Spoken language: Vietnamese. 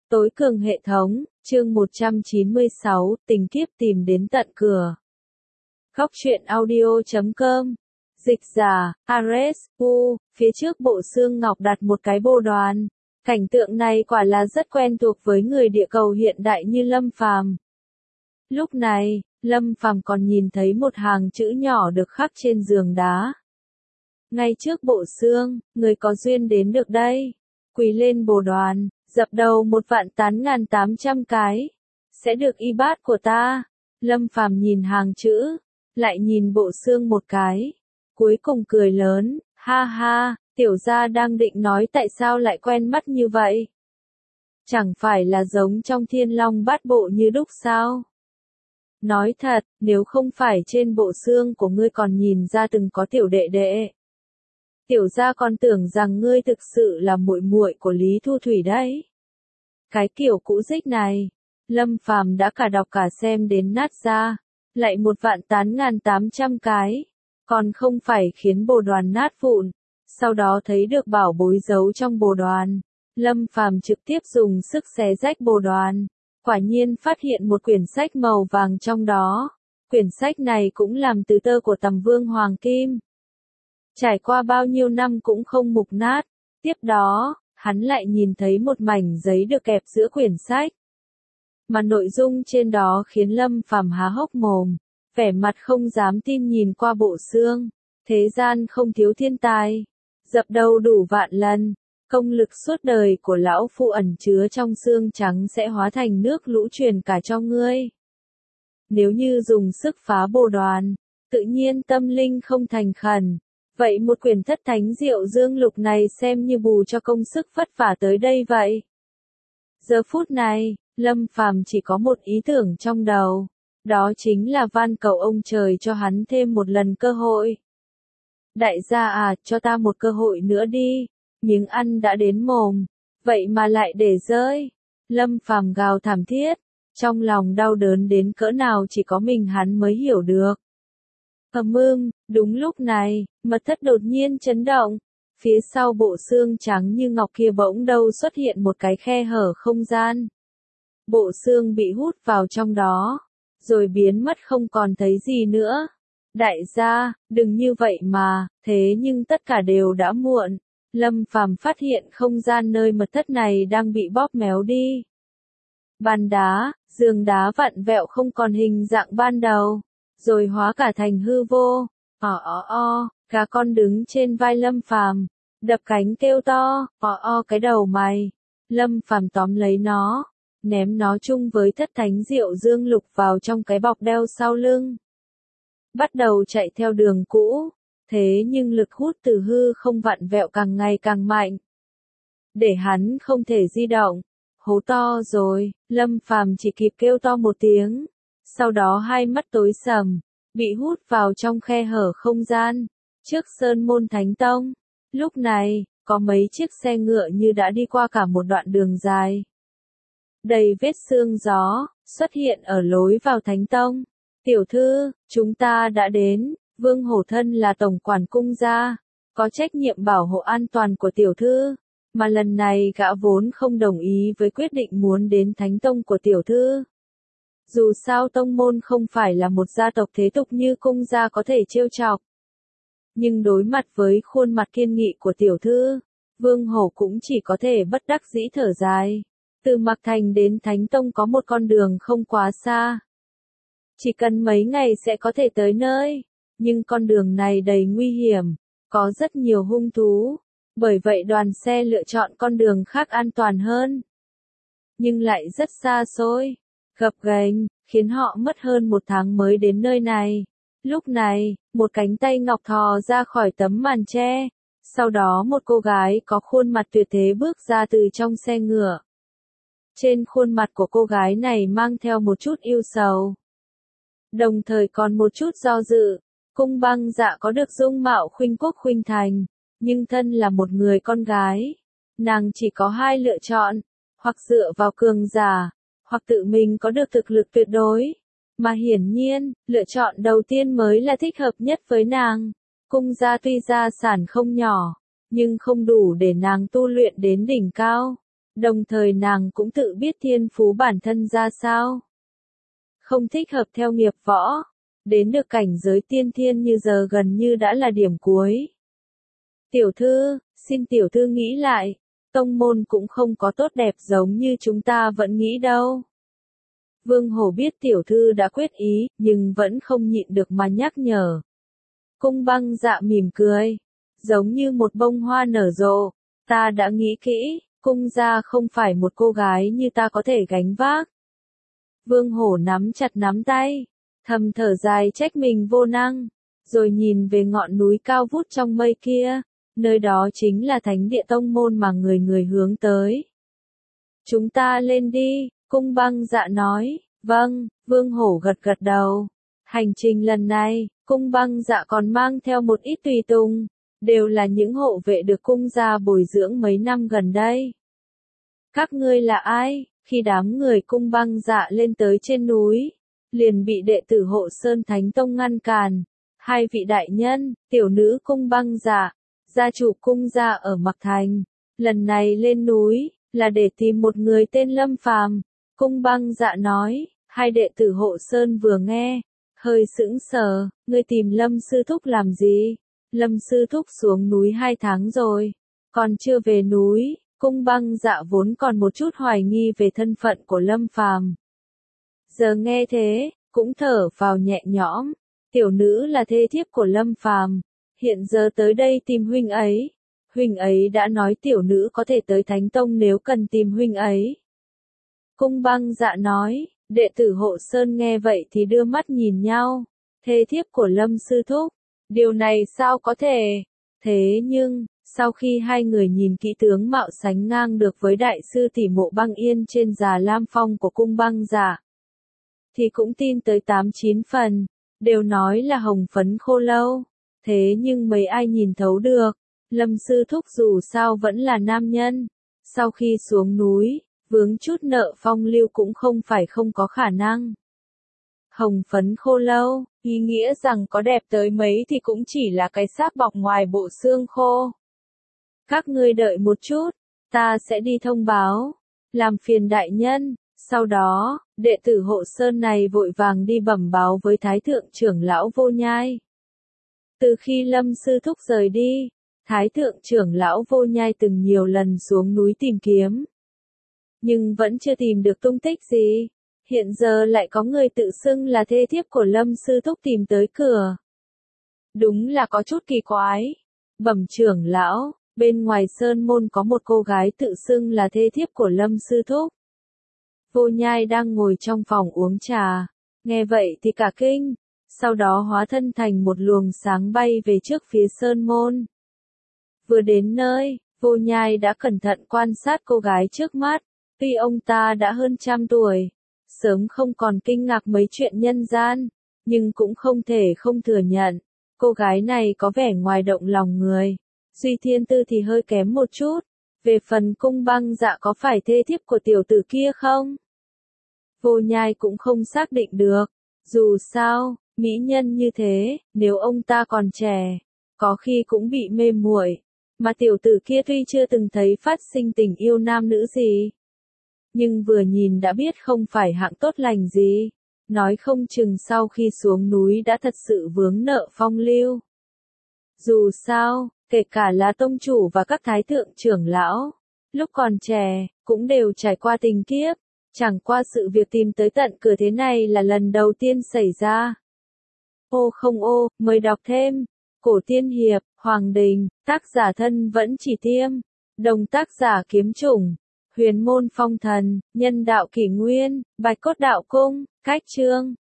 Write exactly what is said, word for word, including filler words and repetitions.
Tối cường hệ thống, chương một trăm chín mươi sáu, tình kiếp tìm đến tận cửa. Góc truyện audio chấm com. Dịch giả, Ares, U, phía trước bộ xương ngọc đặt một cái bồ đoàn. Cảnh tượng này quả là rất quen thuộc với người địa cầu hiện đại như Lâm Phàm. Lúc này, Lâm Phàm còn nhìn thấy một hàng chữ nhỏ được khắc trên giường đá. Ngay trước bộ xương, người có duyên đến được đây. Quỳ lên bồ đoàn, dập đầu một vạn tán ngàn tám trăm cái. Sẽ được y bát của ta. Lâm Phàm nhìn hàng chữ, lại nhìn bộ xương một cái. Cuối cùng cười lớn, ha ha, tiểu gia đang định nói tại sao lại quen mắt như vậy. Chẳng phải là giống trong Thiên Long Bát Bộ như đúc sao? Nói thật, nếu không phải trên bộ xương của ngươi còn nhìn ra từng có tiểu đệ đệ. Tiểu gia còn tưởng rằng ngươi thực sự là muội muội của Lý Thu Thủy đấy. Cái kiểu cũ dích này, Lâm Phàm đã cả đọc cả xem đến nát ra, lại một vạn tán ngàn tám trăm cái, còn không phải khiến bồ đoàn nát vụn. Sau đó thấy được bảo bối giấu trong bồ đoàn, Lâm Phàm trực tiếp dùng sức xé rách bồ đoàn, quả nhiên phát hiện một quyển sách màu vàng trong đó. Quyển sách này cũng làm từ tơ của Tầm Vương Hoàng Kim. Trải qua bao nhiêu năm cũng không mục nát. Tiếp đó, hắn lại nhìn thấy một mảnh giấy được kẹp giữa quyển sách. Mà nội dung trên đó khiến Lâm Phàm há hốc mồm, vẻ mặt không dám tin nhìn qua bộ xương. Thế gian không thiếu thiên tài, dập đầu đủ vạn lần, công lực suốt đời của lão phu ẩn chứa trong xương trắng sẽ hóa thành nước lũ truyền cả cho ngươi. Nếu như dùng sức phá bồ đoàn, tự nhiên tâm linh không thành khẩn. Vậy một quyển thất thánh diệu dương lục này xem như bù cho công sức vất vả tới đây vậy. Giờ phút này, Lâm Phàm chỉ có một ý tưởng trong đầu. Đó chính là van cầu ông trời cho hắn thêm một lần cơ hội. Đại gia à, cho ta một cơ hội nữa đi. Miếng ăn đã đến mồm. Vậy mà lại để rơi. Lâm Phàm gào thảm thiết. Trong lòng đau đớn đến cỡ nào chỉ có mình hắn mới hiểu được. Ầm ưng, đúng lúc này, mật thất đột nhiên chấn động. Phía sau bộ xương trắng như ngọc kia bỗng đâu xuất hiện một cái khe hở không gian. Bộ xương bị hút vào trong đó, rồi biến mất không còn thấy gì nữa. Đại gia, đừng như vậy mà, thế nhưng tất cả đều đã muộn. Lâm Phàm phát hiện không gian nơi mật thất này đang bị bóp méo đi. Bàn đá, giường đá vặn vẹo không còn hình dạng ban đầu, rồi hóa cả thành hư vô. O o o, cá con đứng trên vai Lâm Phàm, đập cánh kêu to, o o cái đầu mày. Lâm Phàm tóm lấy nó, ném nó chung với thất thánh diệu dương lục vào trong cái bọc đeo sau lưng. Bắt đầu chạy theo đường cũ, thế nhưng lực hút từ hư không vặn vẹo càng ngày càng mạnh. Để hắn không thể di động, hố to rồi, Lâm Phàm chỉ kịp kêu to một tiếng. Sau đó hai mắt tối sầm, bị hút vào trong khe hở không gian, trước Sơn Môn Thánh Tông. Lúc này, có mấy chiếc xe ngựa như đã đi qua cả một đoạn đường dài. Đầy vết xương gió, xuất hiện ở lối vào Thánh Tông. Tiểu thư, chúng ta đã đến, Vương Hổ Thân là tổng quản cung gia, có trách nhiệm bảo hộ an toàn của tiểu thư. Mà lần này gã vốn không đồng ý với quyết định muốn đến Thánh Tông của tiểu thư. Dù sao tông môn không phải là một gia tộc thế tục như cung gia có thể trêu chọc. Nhưng đối mặt với khuôn mặt kiên nghị của tiểu thư, Vương Hổ cũng chỉ có thể bất đắc dĩ thở dài. Từ Mạc Thành đến Thánh Tông có một con đường không quá xa. Chỉ cần mấy ngày sẽ có thể tới nơi. Nhưng con đường này đầy nguy hiểm, có rất nhiều hung thú. Bởi vậy đoàn xe lựa chọn con đường khác an toàn hơn. Nhưng lại rất xa xôi, gập ghềnh, khiến họ mất hơn một tháng mới đến nơi này. Lúc này, một cánh tay ngọc thò ra khỏi tấm màn tre. Sau đó một cô gái có khuôn mặt tuyệt thế bước ra từ trong xe ngựa. Trên khuôn mặt của cô gái này mang theo một chút yêu sầu. Đồng thời còn một chút do dự. Cung Băng Dạ có được dung mạo khuynh quốc khuynh thành. Nhưng thân là một người con gái. Nàng chỉ có hai lựa chọn. Hoặc dựa vào cường giả. Hoặc tự mình có được thực lực tuyệt đối. Mà hiển nhiên, lựa chọn đầu tiên mới là thích hợp nhất với nàng. Cung gia tuy gia sản không nhỏ, nhưng không đủ để nàng tu luyện đến đỉnh cao. Đồng thời nàng cũng tự biết thiên phú bản thân ra sao. Không thích hợp theo nghiệp võ, đến được cảnh giới tiên thiên như giờ gần như đã là điểm cuối. Tiểu thư, xin tiểu thư nghĩ lại, tông môn cũng không có tốt đẹp giống như chúng ta vẫn nghĩ đâu. Vương Hổ biết tiểu thư đã quyết ý, nhưng vẫn không nhịn được mà nhắc nhở. Cung Băng Dạ mỉm cười, giống như một bông hoa nở rộ, ta đã nghĩ kỹ, cung gia không phải một cô gái như ta có thể gánh vác. Vương Hổ nắm chặt nắm tay, thầm thở dài trách mình vô năng, rồi nhìn về ngọn núi cao vút trong mây kia, nơi đó chính là thánh địa tông môn mà người người hướng tới. Chúng ta lên đi, Cung Băng Dạ nói. Vâng, Vương Hổ gật gật đầu. Hành trình lần này, Cung Băng Dạ còn mang theo một ít tùy tùng, đều là những hộ vệ được cung gia bồi dưỡng mấy năm gần đây. Các ngươi là ai? Khi đám người Cung Băng Dạ lên tới trên núi, liền bị đệ tử Hộ Sơn Thánh Tông ngăn cản. Hai vị đại nhân, tiểu nữ Cung Băng Dạ, gia chủ cung gia ở Mặc Thành, lần này lên núi, là để tìm một người tên Lâm Phàm. Cung Băng Dạ nói, hai đệ tử Hộ Sơn vừa nghe, hơi sững sờ, ngươi tìm Lâm sư thúc làm gì? Lâm sư thúc xuống núi hai tháng rồi, còn chưa về núi. Cung Băng Dạ vốn còn một chút hoài nghi về thân phận của Lâm Phàm. Giờ nghe thế, cũng thở vào nhẹ nhõm, tiểu nữ là thê thiếp của Lâm Phàm, hiện giờ tới đây tìm huynh ấy. Huynh ấy đã nói tiểu nữ có thể tới Thánh Tông nếu cần tìm huynh ấy. Cung Băng Dạ nói, đệ tử Hộ Sơn nghe vậy thì đưa mắt nhìn nhau, thê thiếp của Lâm sư thúc, điều này sao có thể? Thế nhưng, sau khi hai người nhìn kỹ tướng mạo sánh ngang được với đại sư tỷ Mộ Băng Yên trên Già Lam Phong của Cung Băng Dạ, thì cũng tin tới tám chín phần, đều nói là hồng phấn khô lâu. Thế nhưng mấy ai nhìn thấu được, Lâm sư thúc dù sao vẫn là nam nhân, sau khi xuống núi, vướng chút nợ phong lưu cũng không phải không có khả năng. Hồng phấn khô lâu, ý nghĩa rằng có đẹp tới mấy thì cũng chỉ là cái xác bọc ngoài bộ xương khô. Các ngươi đợi một chút, ta sẽ đi thông báo, làm phiền đại nhân. Sau đó, đệ tử Hộ Sơn này vội vàng đi bẩm báo với Thái thượng trưởng lão Vô Nhai. Từ khi Lâm sư thúc rời đi, Thái thượng trưởng lão Vô Nhai từng nhiều lần xuống núi tìm kiếm, nhưng vẫn chưa tìm được tung tích gì. Hiện giờ lại có người tự xưng là thê thiếp của Lâm sư thúc tìm tới cửa. Đúng là có chút kỳ quái. Bẩm trưởng lão, bên ngoài sơn môn có một cô gái tự xưng là thê thiếp của Lâm sư thúc. Vô Nhai đang ngồi trong phòng uống trà, nghe vậy thì cả kinh, sau đó hóa thân thành một luồng sáng bay về trước phía sơn môn. Vừa đến nơi, Vô Nhai đã cẩn thận quan sát cô gái trước mắt, tuy ông ta đã hơn trăm tuổi, sớm không còn kinh ngạc mấy chuyện nhân gian, nhưng cũng không thể không thừa nhận, cô gái này có vẻ ngoài động lòng người, Duy Thiên Tư thì hơi kém một chút. Về phần Cung Băng Dạ có phải thê thiếp của tiểu tử kia không? Vô Nhai cũng không xác định được, dù sao, mỹ nhân như thế, nếu ông ta còn trẻ, có khi cũng bị mê muội, mà tiểu tử kia tuy chưa từng thấy phát sinh tình yêu nam nữ gì, nhưng vừa nhìn đã biết không phải hạng tốt lành gì, nói không chừng sau khi xuống núi đã thật sự vướng nợ phong lưu. Dù sao, kể cả là tông chủ và các thái thượng trưởng lão, lúc còn trẻ, cũng đều trải qua tình kiếp, chẳng qua sự việc tìm tới tận cửa thế này là lần đầu tiên xảy ra. Ô không ô, mời đọc thêm. Cổ Tiên Hiệp, Hoàng Đình, tác giả thân vẫn chỉ tiêm, đồng tác giả kiếm chủng, huyền môn phong thần, nhân đạo kỷ nguyên, bạch cốt đạo cung, cách chương.